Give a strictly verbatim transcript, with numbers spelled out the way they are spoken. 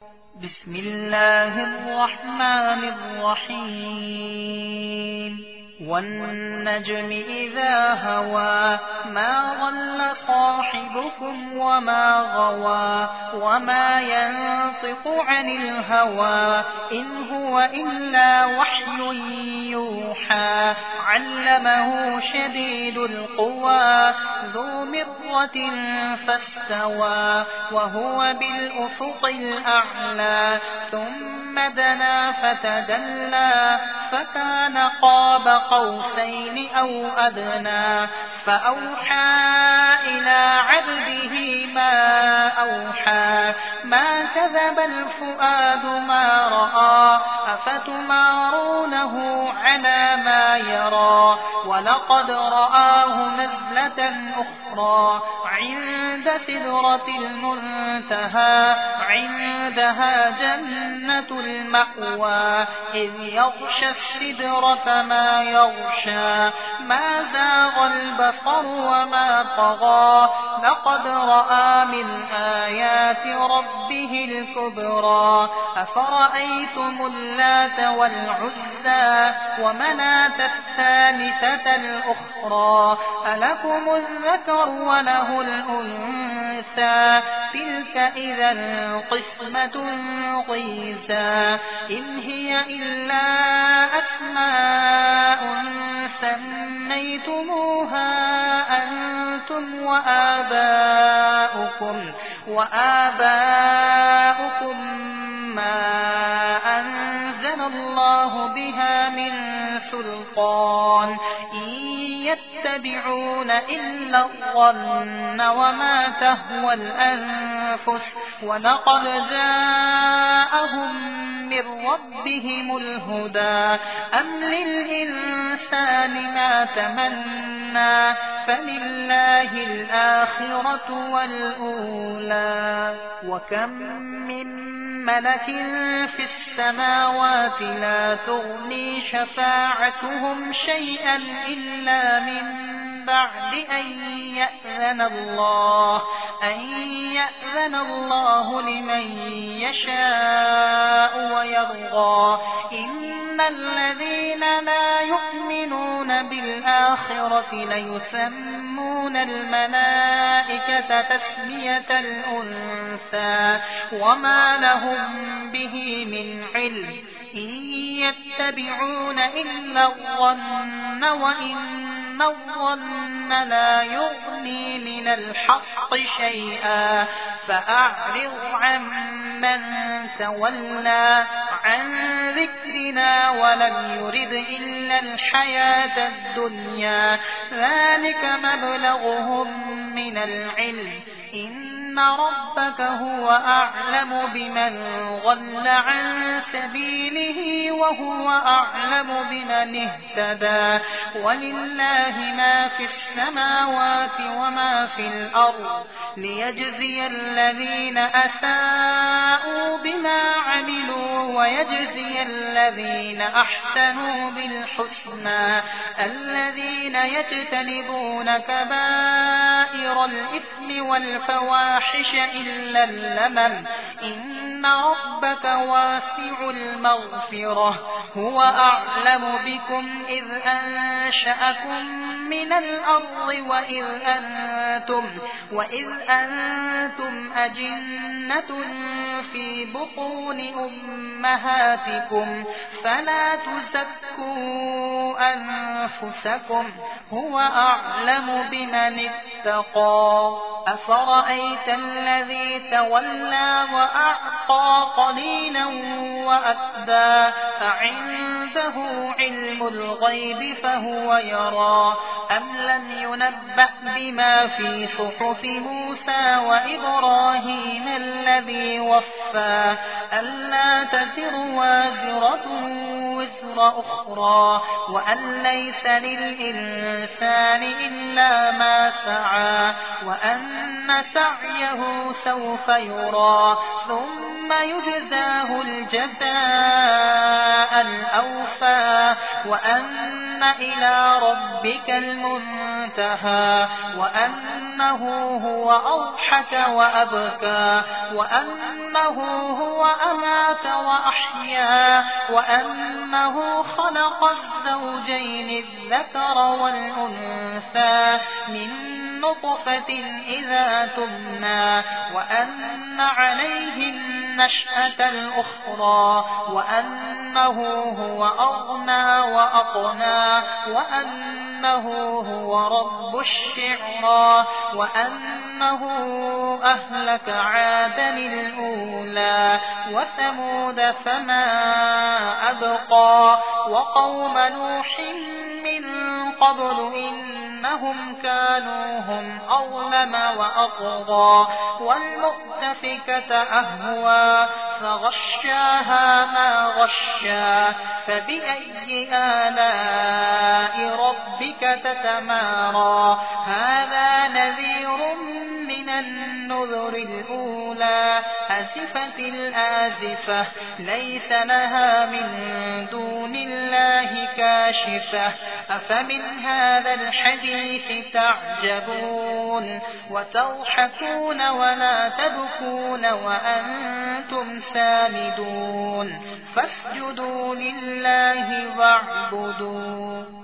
بسم الله الرحمن الرحيم والنجم إذا هوى ما ضل صاحبكم وما غوى وما ينطق عن الهوى إن هو إلا وحي يوحى علمه شديد القوى ذو مرة فاستوى وهو بالأفق الأعلى ثم دنا فتدلى فكان قاب قوسين أو أدنى فأوحى إلى عبده ما أوحى ما كذب الفؤاد ما رأى أفتمارونه على ما يرى ولقد رآه نزلة أخرى عند سدرة المنتهى عندها جنة المأوى إذ يغشى السدرة ما يغشى ما زاغ البصر وما طغى لقد رأى من آيات ربه الكبرى أفرأيتم اللات والعزى ومناة الثالثة الأخرى ألكم الذكر وله الأنثى تلك إذا قسمة ضيزى إن هي إلا أسماء سميتموها أنتم وآباؤكم وآباؤكم ما أنزل الله بها من سلطان إن يتبعون إلا الظن وما تهوى الأنفس ولقد جاءهم من ربهم الهدى أم للإنسان ما تمنى فلله الآخرة والأولى وكم من ملك في السماوات لا تغني شفاعتهم شيئا إلا من بعد أن يأذن الله أن يأذن الله لمن يشاء ويرضى إن الذين لا يؤمنون بالآخرة ليسمون الملائكة تسمية الأنثى وما لهم به من علم إن يتبعون إلا الظن وإن الظن لا يغني من الحق شيئا فأعرض عن من تولى عن ذكرنا ولم يرد إلا الحياة الدنيا ذلك مبلغهم من العلم إن ربك هو أعلم بمن ضل عن سبيله وهو أعلم بمن اهتدى ولله ما في السماوات وما في الأرض ليجزي الذين أساءوا بما عملوا ويجزي الذين أحسنوا بالحسنى الذين يجتنبون كبائر الإثم والفواحش إلا اللمم إن ربك واسع المغفرة هو أعلم بكم إذ أنشأكم من الأرض وإذ أنتم, وإذ أنتم أجنة في بطون أمهاتكم فلا تزكوا أنفسكم هو أعلم بمن اتقى أفرأيت الذي تولى وأعطى قليلا وأكدى أعنده علم الغيب فهو يرى أم لم ينبأ بما في صحف موسى وإبراهيم الذي وفى ألا تزر وازرة وزر أخرى وأن ليس للإنسان إلا ما سعى وأن سعيه سوف يرى ثم يجزاه الجزاء الأوفى وأن إلى ربك المنتهى وأنه هو أضحك وأبكى وأنه هو أمات وأحيا وأنه خلق الزوجين الذكر والأنثى من نطفة إذا تمنى وأن عليه النشأة الأخرى وأنه هو أغنى وأقنى وأنه هو رب الشعرى وأنه أهلك عادا الأولى وثمود فما أبقى وقوم نوح من قبل إنهم كانوا هم أظلم وأطغى والمؤتفكة أهوى فغشاها ما غشا فبأي آلاء ربك تتمارى هذا نذير من النذر الأولى أزفت الآزفة ليس لها من دون الله كاشفة أفمن هذا الحديث تعجبون وتضحكون ولا تبكون وأنتم سامدون فاسجدوا لله واعبدوا